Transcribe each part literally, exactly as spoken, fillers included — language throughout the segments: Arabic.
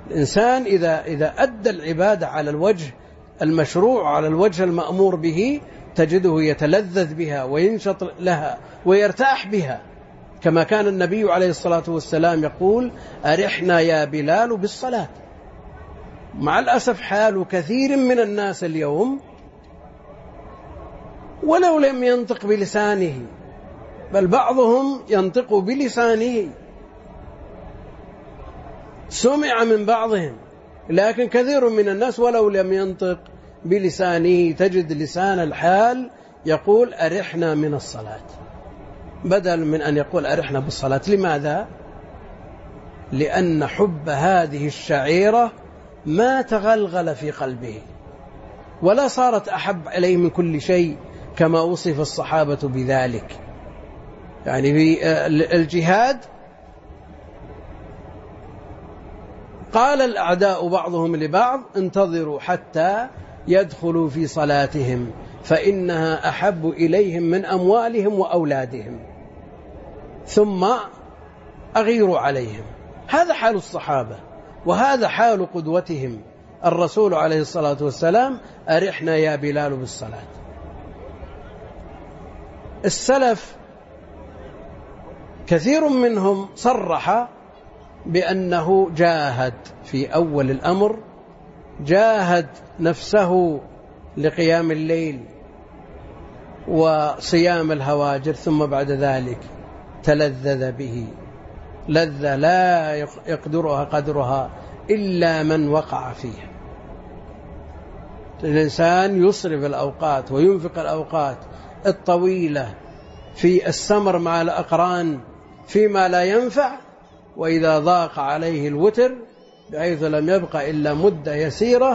الإنسان إذا إذا أدى العبادة على الوجه المشروع على الوجه المأمور به تجده يتلذذ بها وينشط لها ويرتاح بها، كما كان النبي عليه الصلاة والسلام يقول: أرحنا يا بلال بالصلاة. مع الأسف حال كثير من الناس اليوم ولو لم ينطق بلسانه، بل بعضهم ينطق بلسانه، سمع من بعضهم، لكن كثير من الناس ولو لم ينطق بلسانه تجد لسان الحال يقول: أرحنا من الصلاة، بدل من أن يقول أرحنا بالصلاة. لماذا؟ لأن حب هذه الشعيرة ما تغلغل في قلبه ولا صارت أحب إليه من كل شيء، كما وصف الصحابة بذلك. يعني في الجهاد قال الأعداء بعضهم لبعض: انتظروا حتى يدخلوا في صلاتهم فإنها أحب إليهم من أموالهم وأولادهم، ثم أغيروا عليهم. هذا حال الصحابة وهذا حال قدوتهم الرسول عليه الصلاة والسلام: أرحنا يا بلال بالصلاة. السلف كثير منهم صرح بأنه جاهد في أول الأمر، جاهد نفسه لقيام الليل وصيام الهواجر، ثم بعد ذلك تلذذ به لذة لا يقدرها قدرها إلا من وقع فيها. الإنسان يصرف الأوقات وينفق الأوقات الطويلة في السمر مع الأقران فيما لا ينفع، وإذا ضاق عليه الوتر بحيث لم يبقى إلا مدة يسيرة،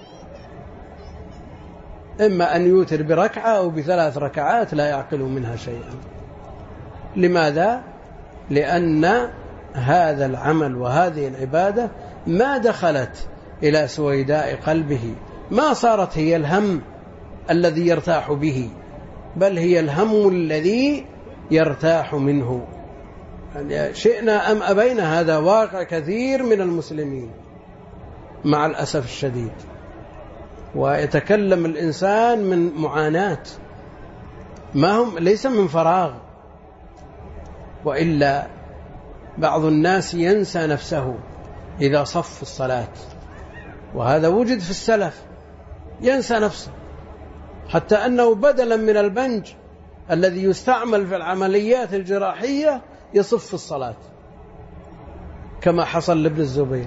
إما أن يوتر بركعة أو بثلاث ركعات لا يعقل منها شيئا. لماذا؟ لأن هذا العمل وهذه العبادة ما دخلت إلى سويداء قلبه، ما صارت هي الهم الذي يرتاح به، بل هي الهم الذي يرتاح منه. يعني شئنا أم أبينا هذا واقع كثير من المسلمين مع الأسف الشديد. ويتكلم الإنسان من معاناة، ما هم ليس من فراغ، وإلا بعض الناس ينسى نفسه إذا صف الصلاة، وهذا وجد في السلف، ينسى نفسه حتى أنه بدلا من البنج الذي يستعمل في العمليات الجراحية يصف الصلاة، كما حصل لابن الزبير،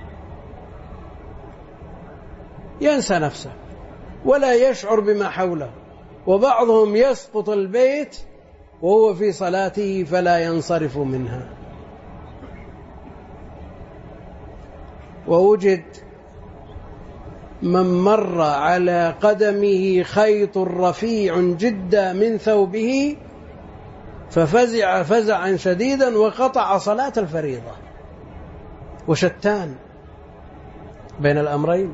ينسى نفسه ولا يشعر بما حوله. وبعضهم يسقط البيت وهو في صلاته فلا ينصرف منها. ووجد من مر على قدمه خيط رفيع جدا من ثوبه ففزع فزعا شديدا وقطع صلاة الفريضة. وشتان بين الأمرين،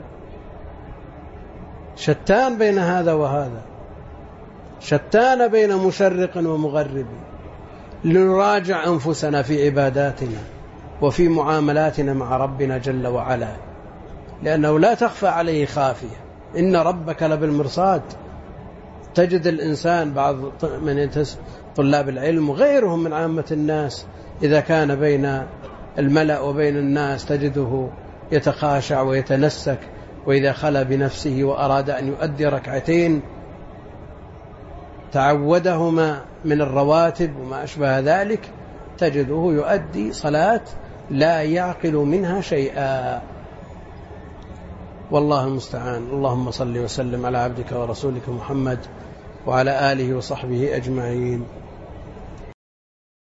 شتان بين هذا وهذا، شتان بين مشرق ومغرب. لنراجع أنفسنا في عباداتنا وفي معاملاتنا مع ربنا جل وعلا، لأنه لا تخفى عليه خافية. إن ربك لبالمرصاد. تجد الإنسان بعض من طلاب العلم وغيرهم من عامة الناس إذا كان بين الملأ وبين الناس تجده يتخاشع ويتنسك، وإذا خلى بنفسه وأراد أن يؤدي ركعتين تعودهما من الرواتب وما أشبه ذلك تجده يؤدي صلاة لا يعقل منها شيئا. والله المستعان. اللهم صل وسلم على عبدك ورسولك محمد وعلى آله وصحبه أجمعين.